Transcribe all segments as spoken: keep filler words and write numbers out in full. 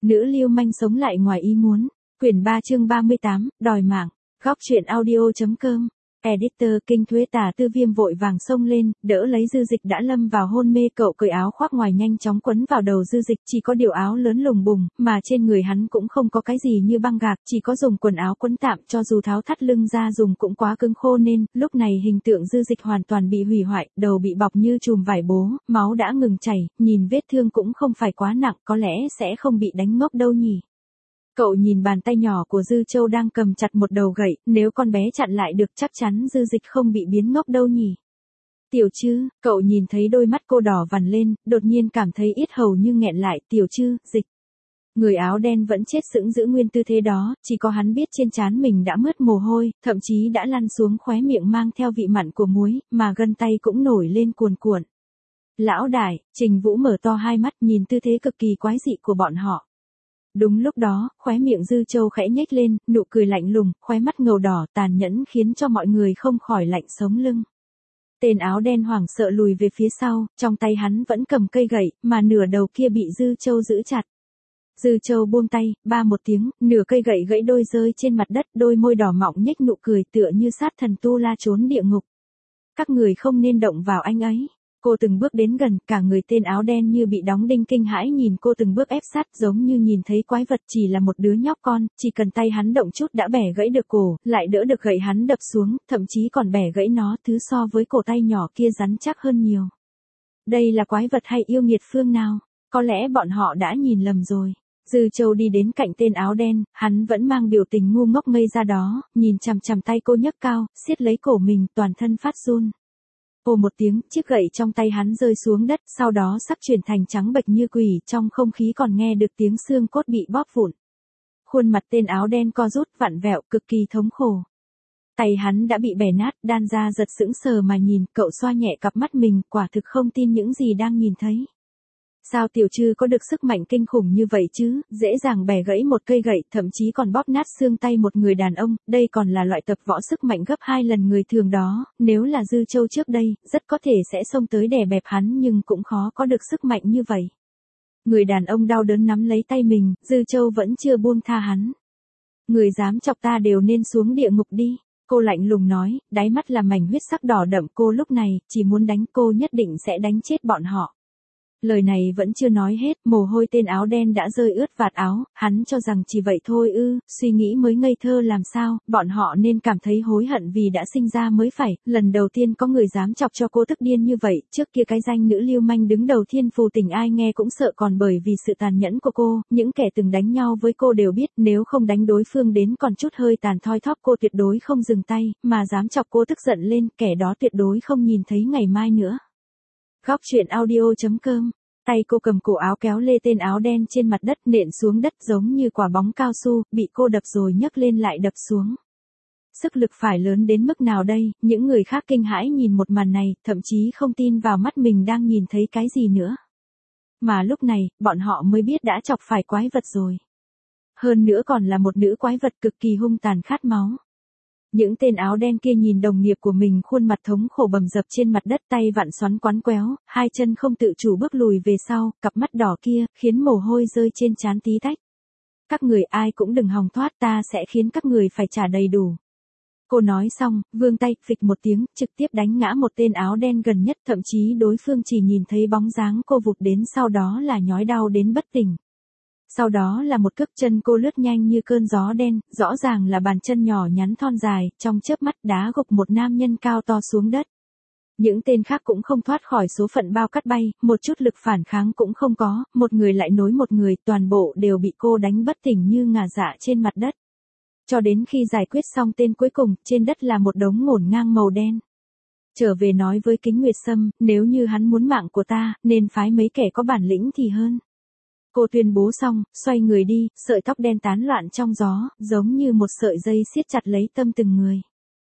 Nữ lưu manh sống lại ngoài ý muốn. Quyển ba chương ba mươi tám, đòi mạng. Góc truyện audio.com. Editor Kinh Thuế Tả Tư Viêm vội vàng xông lên, đỡ lấy Dư Dịch đã lâm vào hôn mê. Cậu cởi áo khoác ngoài nhanh chóng quấn vào đầu Dư Dịch, chỉ có điều áo lớn lùng bùng, mà trên người hắn cũng không có cái gì như băng gạc, chỉ có dùng quần áo quấn tạm, cho dù tháo thắt lưng ra dùng cũng quá cứng khô nên, lúc này hình tượng Dư Dịch hoàn toàn bị hủy hoại, đầu bị bọc như chùm vải bố, máu đã ngừng chảy, nhìn vết thương cũng không phải quá nặng, có lẽ sẽ không bị đánh ngốc đâu nhỉ. Cậu nhìn bàn tay nhỏ của Dư Châu đang cầm chặt một đầu gậy, nếu con bé chặn lại được chắc chắn Dư Dịch không bị biến ngốc đâu nhỉ. Tiểu Trư, cậu nhìn thấy đôi mắt cô đỏ vằn lên, đột nhiên cảm thấy yết hầu như nghẹn lại. Tiểu Trư, Dịch. Người áo đen vẫn chết sững giữ nguyên tư thế đó, chỉ có hắn biết trên trán mình đã mướt mồ hôi, thậm chí đã lăn xuống khóe miệng mang theo vị mặn của muối, mà gân tay cũng nổi lên cuồn cuộn. Lão đại, Trình Vũ mở to hai mắt nhìn tư thế cực kỳ quái dị của bọn họ. Đúng lúc đó, khóe miệng Dư Châu khẽ nhếch lên, nụ cười lạnh lùng, khóe mắt ngầu đỏ tàn nhẫn khiến cho mọi người không khỏi lạnh sống lưng. Tên áo đen hoảng sợ lùi về phía sau, trong tay hắn vẫn cầm cây gậy, mà nửa đầu kia bị Dư Châu giữ chặt. Dư Châu buông tay, ba một tiếng, nửa cây gậy gãy đôi rơi trên mặt đất, đôi môi đỏ mọng nhếch nụ cười tựa như sát thần tu la trốn địa ngục. Các người không nên động vào anh ấy. Cô từng bước đến gần, cả người tên áo đen như bị đóng đinh kinh hãi nhìn cô từng bước ép sát giống như nhìn thấy quái vật. Chỉ là một đứa nhóc con, chỉ cần tay hắn động chút đã bẻ gãy được cổ, lại đỡ được gậy hắn đập xuống, thậm chí còn bẻ gãy nó, thứ so với cổ tay nhỏ kia rắn chắc hơn nhiều. Đây là quái vật hay yêu nghiệt phương nào? Có lẽ bọn họ đã nhìn lầm rồi. Dư Châu đi đến cạnh tên áo đen, hắn vẫn mang biểu tình ngu ngốc ngây ra đó, nhìn chằm chằm tay cô nhấc cao, siết lấy cổ mình, toàn thân phát run. Ồ một tiếng, chiếc gậy trong tay hắn rơi xuống đất, sau đó sắp chuyển thành trắng bệch như quỷ, trong không khí còn nghe được tiếng xương cốt bị bóp vụn. Khuôn mặt tên áo đen co rút, vặn vẹo, cực kỳ thống khổ. Tay hắn đã bị bẻ nát, đan ra giật sững sờ mà nhìn, cậu xoa nhẹ cặp mắt mình, quả thực không tin những gì đang nhìn thấy. Sao Tiểu Trư có được sức mạnh kinh khủng như vậy chứ, dễ dàng bẻ gãy một cây gậy, thậm chí còn bóp nát xương tay một người đàn ông, đây còn là loại tập võ sức mạnh gấp hai lần người thường đó, nếu là Dư Châu trước đây, rất có thể sẽ xông tới đè bẹp hắn nhưng cũng khó có được sức mạnh như vậy. Người đàn ông đau đớn nắm lấy tay mình, Dư Châu vẫn chưa buông tha hắn. Người dám chọc ta đều nên xuống địa ngục đi. Cô lạnh lùng nói, đáy mắt là mảnh huyết sắc đỏ đậm. Cô lúc này, chỉ muốn đánh, cô nhất định sẽ đánh chết bọn họ. Lời này vẫn chưa nói hết, mồ hôi tên áo đen đã rơi ướt vạt áo, hắn cho rằng chỉ vậy thôi ư, suy nghĩ mới ngây thơ làm sao, bọn họ nên cảm thấy hối hận vì đã sinh ra mới phải, lần đầu tiên có người dám chọc cho cô tức điên như vậy, trước kia cái danh nữ lưu manh đứng đầu thiên phù tỉnh ai nghe cũng sợ, còn bởi vì sự tàn nhẫn của cô, những kẻ từng đánh nhau với cô đều biết nếu không đánh đối phương đến còn chút hơi tàn thoi thóp cô tuyệt đối không dừng tay, mà dám chọc cô tức giận lên, kẻ đó tuyệt đối không nhìn thấy ngày mai nữa. Góc truyện audio.com. Tay cô cầm cổ áo kéo lê tên áo đen trên mặt đất nện xuống đất giống như quả bóng cao su, bị cô đập rồi nhấc lên lại đập xuống. Sức lực phải lớn đến mức nào đây, những người khác kinh hãi nhìn một màn này, thậm chí không tin vào mắt mình đang nhìn thấy cái gì nữa. Mà lúc này, bọn họ mới biết đã chọc phải quái vật rồi. Hơn nữa còn là một nữ quái vật cực kỳ hung tàn khát máu. Những tên áo đen kia nhìn đồng nghiệp của mình khuôn mặt thống khổ bầm dập trên mặt đất, tay vặn xoắn quắn quéo, hai chân không tự chủ bước lùi về sau, cặp mắt đỏ kia, khiến mồ hôi rơi trên trán tí tách. Các người ai cũng đừng hòng thoát, ta sẽ khiến các người phải trả đầy đủ. Cô nói xong, vươn tay, phịch một tiếng, trực tiếp đánh ngã một tên áo đen gần nhất, thậm chí đối phương chỉ nhìn thấy bóng dáng cô vụt đến sau đó là nhói đau đến bất tỉnh. Sau đó là một cước chân cô lướt nhanh như cơn gió đen, rõ ràng là bàn chân nhỏ nhắn thon dài, trong chớp mắt đá gục một nam nhân cao to xuống đất. Những tên khác cũng không thoát khỏi số phận bao cát bay, một chút lực phản kháng cũng không có, một người lại nối một người, toàn bộ đều bị cô đánh bất tỉnh như ngả dạ trên mặt đất. Cho đến khi giải quyết xong tên cuối cùng, trên đất là một đống ngổn ngang màu đen. Trở về nói với Kính Nguyệt Sâm, nếu như hắn muốn mạng của ta, nên phái mấy kẻ có bản lĩnh thì hơn. Cô tuyên bố xong, xoay người đi, sợi tóc đen tán loạn trong gió, giống như một sợi dây siết chặt lấy tâm từng người.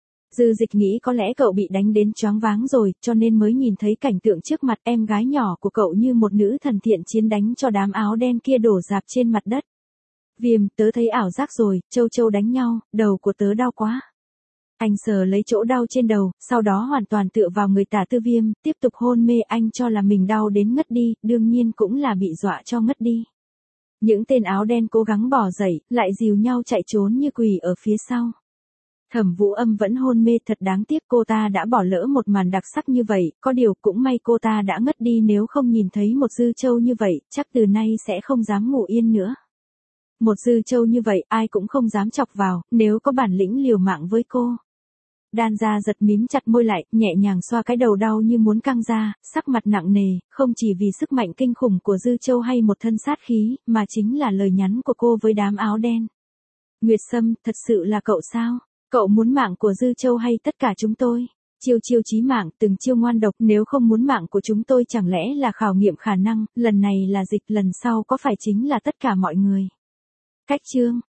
Dư Dịch nghĩ có lẽ cậu bị đánh đến choáng váng rồi, cho nên mới nhìn thấy cảnh tượng trước mặt, em gái nhỏ của cậu như một nữ thần thiện chiến đánh cho đám áo đen kia đổ rạp trên mặt đất. Viêm, tớ thấy ảo giác rồi, Châu Châu đánh nhau, đầu của tớ đau quá. Anh sờ lấy chỗ đau trên đầu, sau đó hoàn toàn tựa vào người Tả Tư Viêm, tiếp tục hôn mê. Anh cho là mình đau đến ngất đi, đương nhiên cũng là bị dọa cho ngất đi. Những tên áo đen cố gắng bỏ dậy, lại dìu nhau chạy trốn như quỷ ở phía sau. Thẩm Vũ Âm vẫn hôn mê, thật đáng tiếc cô ta đã bỏ lỡ một màn đặc sắc như vậy, có điều cũng may cô ta đã ngất đi, nếu không nhìn thấy một Dư Châu như vậy, chắc từ nay sẽ không dám ngủ yên nữa. Một Dư Châu như vậy, ai cũng không dám chọc vào, nếu có bản lĩnh liều mạng với cô. Đan Gia giật mím chặt môi lại, nhẹ nhàng xoa cái đầu đau như muốn căng ra, sắc mặt nặng nề, không chỉ vì sức mạnh kinh khủng của Dư Châu hay một thân sát khí, mà chính là lời nhắn của cô với đám áo đen. Nguyệt Sâm, thật sự là cậu sao? Cậu muốn mạng của Dư Châu hay tất cả chúng tôi? Chiêu chiêu chí mạng, từng chiêu ngoan độc, nếu không muốn mạng của chúng tôi chẳng lẽ là khảo nghiệm khả năng, lần này là dịch, lần sau có phải chính là tất cả mọi người? Cách chương